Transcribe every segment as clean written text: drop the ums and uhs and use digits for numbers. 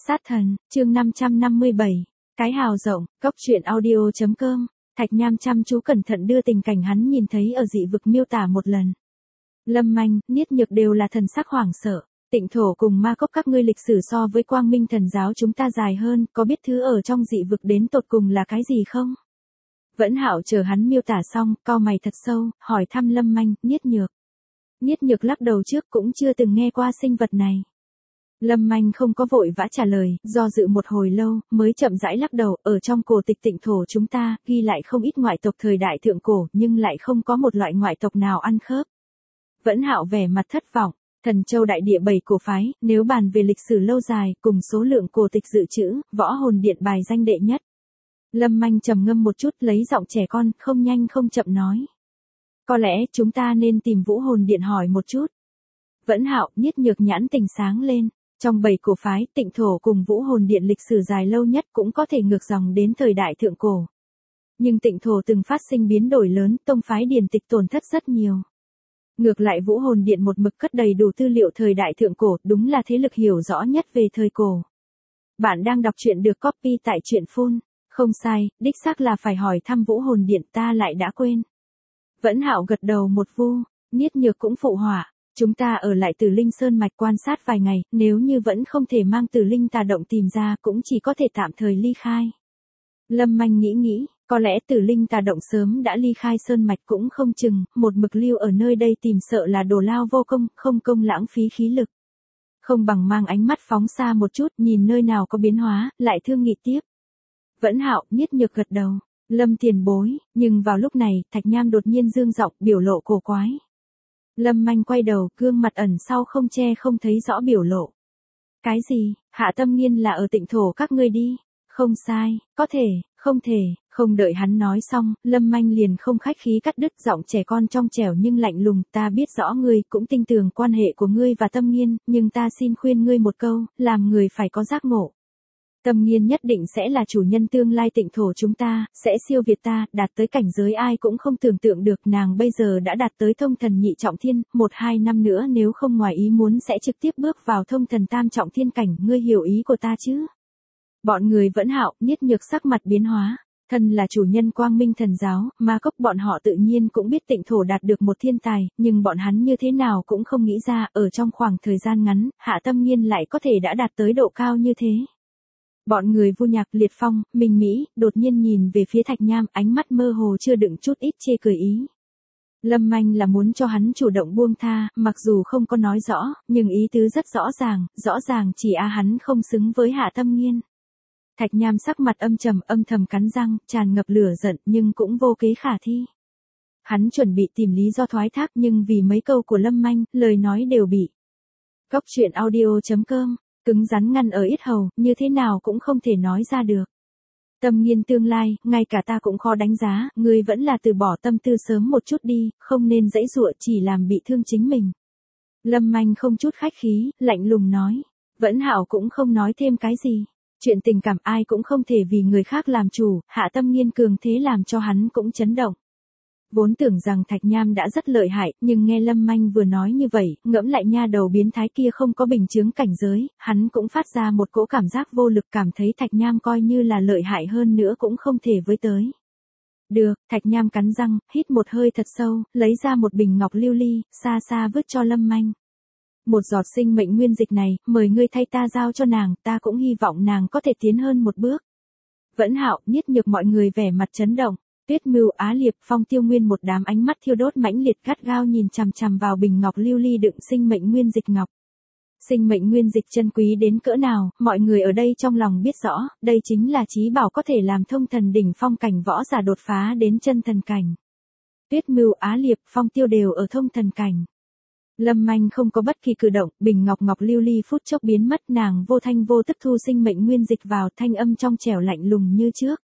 Sát thần, chương 557. Cái hào rộng, cốc truyện audio.com. Thạch Nham chăm chú cẩn thận đưa tình cảnh hắn nhìn thấy ở dị vực miêu tả một lần. Lâm Manh, Niết Nhược đều là thần sắc hoảng sợ. Tịnh thổ cùng ma cốc các ngươi lịch sử so với quang minh thần giáo chúng ta dài hơn, có biết thứ ở trong dị vực đến tột cùng là cái gì không? Vẫn Hạo chờ hắn miêu tả xong, cau mày thật sâu, hỏi thăm Lâm Manh, Niết Nhược. Niết Nhược lắc đầu trước cũng chưa từng nghe qua sinh vật này. Lâm Manh không có vội vã trả lời, do dự một hồi lâu, mới chậm rãi lắc đầu, ở trong cổ tịch tịnh thổ chúng ta, ghi lại không ít ngoại tộc thời đại thượng cổ, nhưng lại không có một loại ngoại tộc nào ăn khớp. Vẫn Hạo vẻ mặt thất vọng, Thần Châu đại địa 7 cổ phái, nếu bàn về lịch sử lâu dài, cùng số lượng cổ tịch dự trữ, Võ Hồn Điện bài danh đệ nhất. Lâm Manh trầm ngâm một chút, lấy giọng trẻ con, không nhanh không chậm nói. Có lẽ chúng ta nên tìm Vũ Hồn Điện hỏi một chút. Vẫn Hạo, Niết Nhược nhãn tình sáng lên. Trong 7 cổ phái, tịnh thổ cùng Vũ Hồn Điện lịch sử dài lâu nhất cũng có thể ngược dòng đến thời đại thượng cổ. Nhưng tịnh thổ từng phát sinh biến đổi lớn, tông phái điển tịch tổn thất rất nhiều. Ngược lại Vũ Hồn Điện một mực cất đầy đủ tư liệu thời đại thượng cổ, đúng là thế lực hiểu rõ nhất về thời cổ. Bạn đang đọc truyện được copy tại truyện phun. Không sai, đích xác là phải hỏi thăm Vũ Hồn Điện, ta lại đã quên. Vẫn Hạo gật đầu một vu, Niết Nhược cũng phụ họa. Chúng ta ở lại Tử Linh Sơn mạch quan sát vài ngày, nếu như vẫn không thể mang Tử Linh tà động tìm ra cũng chỉ có thể tạm thời ly khai. Lâm Manh nghĩ, có lẽ Tử Linh tà động sớm đã ly khai Sơn mạch cũng không chừng, một mực lưu ở nơi đây tìm sợ là đồ lao vô công, không công lãng phí khí lực. Không bằng mang ánh mắt phóng xa một chút, nhìn nơi nào có biến hóa, lại thương nghị tiếp. Vẫn Hạo, Niết Nhược gật đầu, Lâm tiền bối, nhưng vào lúc này, Thạch Nham đột nhiên dương giọng, biểu lộ cổ quái. Lâm Manh quay đầu, gương mặt ẩn sau không che không thấy rõ biểu lộ. Cái gì, Hạ Tâm Nghiên là ở tịnh thổ các ngươi đi? Không sai, có thể, không thể, không đợi hắn nói xong, Lâm Manh liền không khách khí cắt đứt giọng trẻ con trong trẻo nhưng lạnh lùng, ta biết rõ ngươi cũng tin tưởng quan hệ của ngươi và Tâm Nghiên, nhưng ta xin khuyên ngươi một câu, làm người phải có giác ngộ. Tâm Nghiên nhất định sẽ là chủ nhân tương lai tịnh thổ chúng ta, sẽ siêu việt ta, đạt tới cảnh giới ai cũng không tưởng tượng được, nàng bây giờ đã đạt tới thông thần nhị trọng thiên, 1-2 năm nữa nếu không ngoài ý muốn sẽ trực tiếp bước vào thông thần tam trọng thiên cảnh, ngươi hiểu ý của ta chứ? Bọn người Vẫn Hạo, Niết Nhược sắc mặt biến hóa, thân là chủ nhân quang minh thần giáo, ma cốc bọn họ tự nhiên cũng biết tịnh thổ đạt được một thiên tài, nhưng bọn hắn như thế nào cũng không nghĩ ra, ở trong khoảng thời gian ngắn, Hạ Tâm Nghiên lại có thể đã đạt tới độ cao như thế. Bọn người Vu Nhạc, Liệt Phong, Minh Mỹ, đột nhiên nhìn về phía Thạch Nham, ánh mắt mơ hồ chưa đựng chút ít chê cười ý. Lâm Manh là muốn cho hắn chủ động buông tha, mặc dù không có nói rõ, nhưng ý tứ rất rõ ràng chỉ hắn không xứng với Hạ Tâm Nghiên. Thạch Nham sắc mặt âm thầm cắn răng, tràn ngập lửa giận nhưng cũng vô kế khả thi. Hắn chuẩn bị tìm lý do thoái thác nhưng vì mấy câu của Lâm Manh, lời nói đều bị. Cốc truyện audio.com. Cứng rắn ngăn ở yết hầu, như thế nào cũng không thể nói ra được. Tâm Nghiên tương lai, ngay cả ta cũng khó đánh giá, ngươi vẫn là từ bỏ tâm tư sớm một chút đi, không nên giãy giụa chỉ làm bị thương chính mình. Lâm Manh không chút khách khí, lạnh lùng nói. Vẫn Hạo cũng không nói thêm cái gì. Chuyện tình cảm ai cũng không thể vì người khác làm chủ, Hạ Tâm Nghiên cường thế làm cho hắn cũng chấn động. Vốn tưởng rằng Thạch Nham đã rất lợi hại, nhưng nghe Lâm Manh vừa nói như vậy, ngẫm lại nha đầu biến thái kia không có bình chướng cảnh giới, hắn cũng phát ra một cỗ cảm giác vô lực, cảm thấy Thạch Nham coi như là lợi hại hơn nữa cũng không thể với tới. Được, Thạch Nham cắn răng, hít một hơi thật sâu, lấy ra một bình ngọc lưu ly, xa xa vứt cho Lâm Manh. Một giọt sinh mệnh nguyên dịch này, mời ngươi thay ta giao cho nàng, ta cũng hy vọng nàng có thể tiến hơn một bước. Vẫn Hạo, Niết Nhược mọi người vẻ mặt chấn động. Tuyết Mưu, Á Liệp, Phong Tiêu Nguyên một đám ánh mắt thiêu đốt mãnh liệt gắt gao nhìn chằm chằm vào bình ngọc lưu ly đựng sinh mệnh nguyên dịch ngọc. Sinh mệnh nguyên dịch chân quý đến cỡ nào, mọi người ở đây trong lòng biết rõ, đây chính là chí bảo có thể làm thông thần đỉnh phong cảnh võ giả đột phá đến chân thần cảnh. Tuyết Mưu, Á Liệp, Phong Tiêu đều ở thông thần cảnh. Lâm Manh không có bất kỳ cử động, bình ngọc lưu ly phút chốc biến mất, nàng vô thanh vô tức thu sinh mệnh nguyên dịch vào, thanh âm trong trẻo lạnh lùng như trước.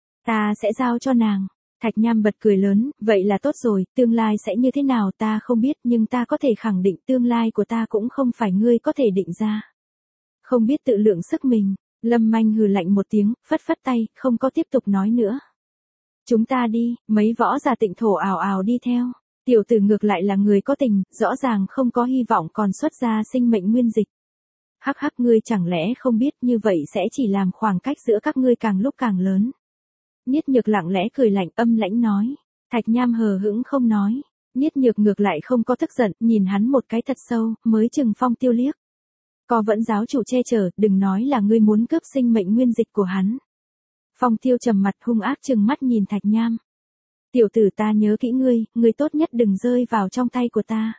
Ta sẽ giao cho nàng. Thạch Nham bật cười lớn, vậy là tốt rồi, tương lai sẽ như thế nào ta không biết nhưng ta có thể khẳng định tương lai của ta cũng không phải ngươi có thể định ra. Không biết tự lượng sức mình, Lâm Manh hừ lạnh một tiếng, phất tay, không có tiếp tục nói nữa. Chúng ta đi, mấy võ giả tịnh thổ ào ào đi theo. Tiểu tử ngược lại là người có tình, rõ ràng không có hy vọng còn xuất ra sinh mệnh nguyên dịch. Hắc hắc, ngươi chẳng lẽ không biết như vậy sẽ chỉ làm khoảng cách giữa các ngươi càng lúc càng lớn. Niết Nhược lặng lẽ cười lạnh âm lãnh nói. Thạch Nham hờ hững không nói. Niết Nhược ngược lại không có tức giận, nhìn hắn một cái thật sâu, mới chừng Phong Tiêu liếc. Có vẫn giáo chủ che chở, đừng nói là ngươi muốn cướp sinh mệnh nguyên dịch của hắn. Phong Tiêu trầm mặt hung ác trừng mắt nhìn Thạch Nham. Tiểu tử, ta nhớ kỹ ngươi tốt nhất đừng rơi vào trong tay của ta.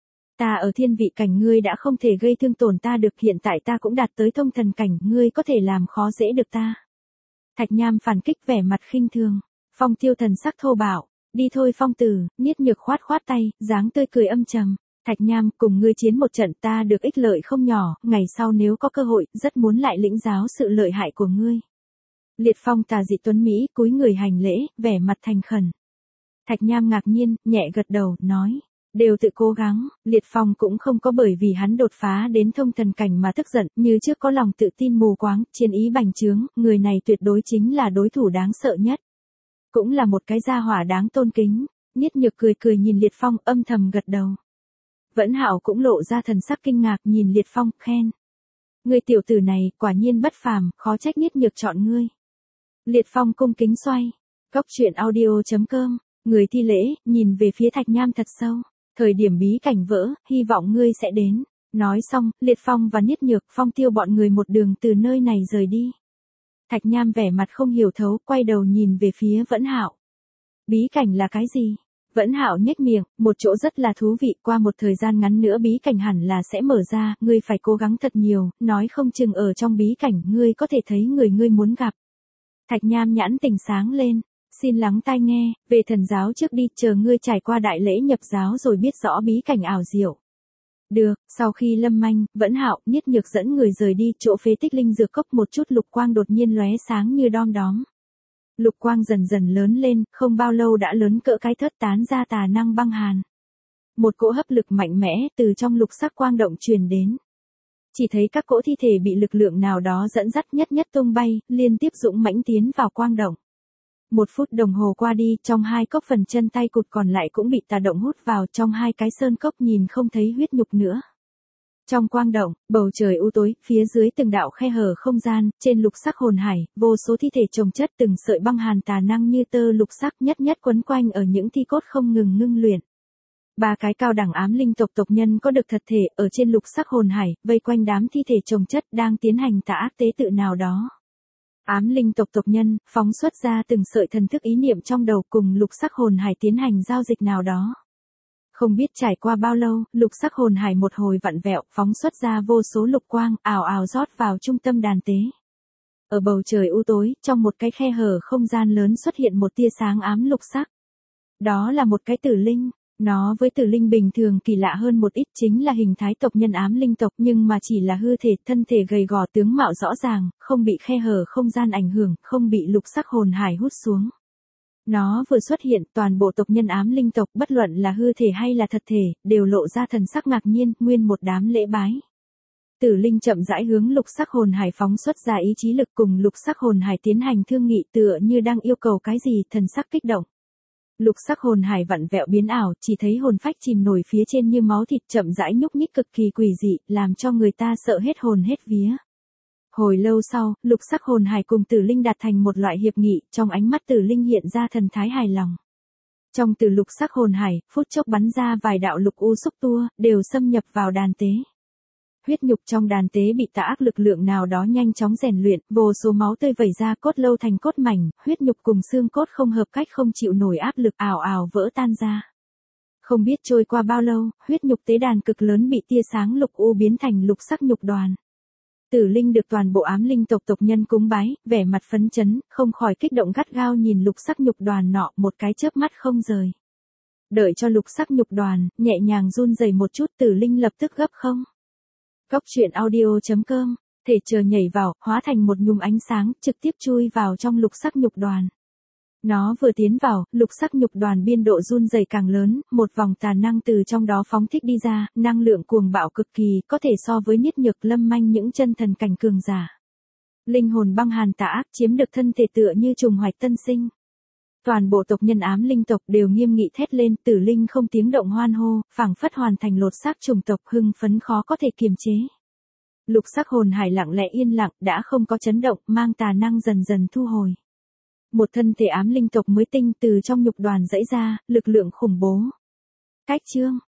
Ta ở thiên vị cảnh, ngươi đã không thể gây thương tổn ta được, hiện tại ta cũng đạt tới thông thần cảnh, ngươi có thể làm khó dễ được ta. Thạch Nham phản kích vẻ mặt khinh thường. Phong Tiêu thần sắc thô bạo. Đi thôi Phong tử, Niết Nhược khoát khoát tay, dáng tươi cười âm trầm. Thạch Nham, cùng ngươi chiến một trận ta được ích lợi không nhỏ, ngày sau nếu có cơ hội, rất muốn lại lĩnh giáo sự lợi hại của ngươi. Liệt Phong tà dị tuấn Mỹ, cúi người hành lễ, vẻ mặt thành khẩn. Thạch Nham ngạc nhiên, nhẹ gật đầu, nói. Đều tự cố gắng, Liệt Phong cũng không có bởi vì hắn đột phá đến thông thần cảnh mà tức giận, như trước có lòng tự tin mù quáng, chiến ý bành trướng, người này tuyệt đối chính là đối thủ đáng sợ nhất. Cũng là một cái gia hỏa đáng tôn kính. Niết Nhược cười cười nhìn Liệt Phong, âm thầm gật đầu. Vẫn Hạo cũng lộ ra thần sắc kinh ngạc nhìn Liệt Phong, khen. Ngươi tiểu tử này, quả nhiên bất phàm, khó trách Niết Nhược chọn ngươi. Liệt Phong cung kính xoay. Cốc truyện audio.com, người thi lễ, nhìn về phía Thạch Nham thật sâu. Thời điểm bí cảnh vỡ, hy vọng ngươi sẽ đến. Nói xong, Liệt Phong và Niết Nhược, Phong Tiêu bọn người một đường từ nơi này rời đi. Thạch Nham vẻ mặt không hiểu thấu, quay đầu nhìn về phía Vẫn Hạo. Bí cảnh là cái gì? Vẫn Hạo nhếch miệng, một chỗ rất là thú vị, qua một thời gian ngắn nữa bí cảnh hẳn là sẽ mở ra, ngươi phải cố gắng thật nhiều, nói không chừng ở trong bí cảnh ngươi có thể thấy người ngươi muốn gặp. Thạch Nham nhãn tình sáng lên, xin lắng tai nghe, về thần giáo trước đi, chờ ngươi trải qua đại lễ nhập giáo rồi biết rõ bí cảnh ảo diệu. Được, sau khi Lâm Manh, Vẫn Hạo, Niết Nhược dẫn người rời đi, chỗ phế tích linh dược cốc một chút lục quang đột nhiên lóe sáng như đom đóm. Lục quang dần dần lớn lên, không bao lâu đã lớn cỡ cái thớt, tán ra tà năng băng hàn. Một cỗ hấp lực mạnh mẽ từ trong lục sắc quang động truyền đến. Chỉ thấy các cỗ thi thể bị lực lượng nào đó dẫn dắt nhất nhất tung bay, liên tiếp dũng mãnh tiến vào quang động. 1 phút đồng hồ qua đi, trong hai cốc phần chân tay cụt còn lại cũng bị tà động hút vào, trong hai cái sơn cốc nhìn không thấy huyết nhục nữa. Trong quang động, bầu trời u tối, phía dưới từng đạo khe hở không gian, trên lục sắc hồn hải, vô số thi thể chồng chất, từng sợi băng hàn tà năng như tơ lục sắc nhất nhất quấn quanh ở những thi cốt không ngừng ngưng luyện. 3 cái cao đẳng ám linh tộc tộc nhân có được thật thể, ở trên lục sắc hồn hải, vây quanh đám thi thể chồng chất đang tiến hành tà ác tế tự nào đó. Ám linh tộc tộc nhân, phóng xuất ra từng sợi thần thức ý niệm trong đầu, cùng lục sắc hồn hải tiến hành giao dịch nào đó. Không biết trải qua bao lâu, lục sắc hồn hải một hồi vặn vẹo, phóng xuất ra vô số lục quang, ào ào rót vào trung tâm đàn tế. Ở bầu trời u tối, trong một cái khe hở không gian lớn xuất hiện một tia sáng ám lục sắc. Đó là một cái tử linh. Nó với tử linh bình thường kỳ lạ hơn một ít, chính là hình thái tộc nhân ám linh tộc, nhưng mà chỉ là hư thể, thân thể gầy gò, tướng mạo rõ ràng, không bị khe hở không gian ảnh hưởng, không bị lục sắc hồn hải hút xuống. Nó vừa xuất hiện, toàn bộ tộc nhân ám linh tộc, bất luận là hư thể hay là thật thể, đều lộ ra thần sắc ngạc nhiên, nguyên một đám lễ bái. Tử linh chậm rãi hướng lục sắc hồn hải phóng xuất ra ý chí lực, cùng lục sắc hồn hải tiến hành thương nghị, tựa như đang yêu cầu cái gì, thần sắc kích động. Lục sắc hồn hải vặn vẹo biến ảo, chỉ thấy hồn phách chìm nổi phía trên như máu thịt, chậm rãi nhúc nhích cực kỳ quỷ dị, làm cho người ta sợ hết hồn hết vía. Hồi lâu sau, lục sắc hồn hải cùng tử linh đạt thành một loại hiệp nghị, trong ánh mắt tử linh hiện ra thần thái hài lòng. Trong từ lục sắc hồn hải, phút chốc bắn ra vài đạo lục u xúc tua, đều xâm nhập vào đàn tế. Huyết nhục trong đàn tế bị tà ác lực lượng nào đó nhanh chóng rèn luyện, vô số máu tươi vẩy ra, cốt lâu thành cốt mảnh, huyết nhục cùng xương cốt không hợp cách, không chịu nổi áp lực, ào ào vỡ tan ra. Không biết trôi qua bao lâu, huyết nhục tế đàn cực lớn bị tia sáng lục u biến thành lục sắc nhục đoàn. Tử linh được toàn bộ ám linh tộc tộc nhân cúng bái, vẻ mặt phấn chấn, không khỏi kích động gắt gao nhìn lục sắc nhục đoàn nọ, một cái chớp mắt không rời. Đợi cho lục sắc nhục đoàn nhẹ nhàng run rẩy một chút, tử linh lập tức gấp không. Cốc truyện audio.com, thể chờ nhảy vào, hóa thành một nhung ánh sáng, trực tiếp chui vào trong lục sắc nhục đoàn. Nó vừa tiến vào, lục sắc nhục đoàn biên độ run rẩy càng lớn, một vòng tà năng từ trong đó phóng thích đi ra, năng lượng cuồng bạo cực kỳ, có thể so với Niết Nhược, Lâm Manh những chân thần cảnh cường giả. Linh hồn băng hàn tà ác chiếm được thân thể tựa như trùng hoạch tân sinh. Toàn bộ tộc nhân ám linh tộc đều nghiêm nghị thét lên, tử linh không tiếng động hoan hô, phảng phất hoàn thành lột xác chủng tộc, hưng phấn khó có thể kiềm chế. Lục sắc hồn hải lặng lẽ yên lặng, đã không có chấn động, mang tà năng dần dần thu hồi. Một thân thể ám linh tộc mới tinh từ trong nhục đoàn dãy ra, lực lượng khủng bố. Cách chương.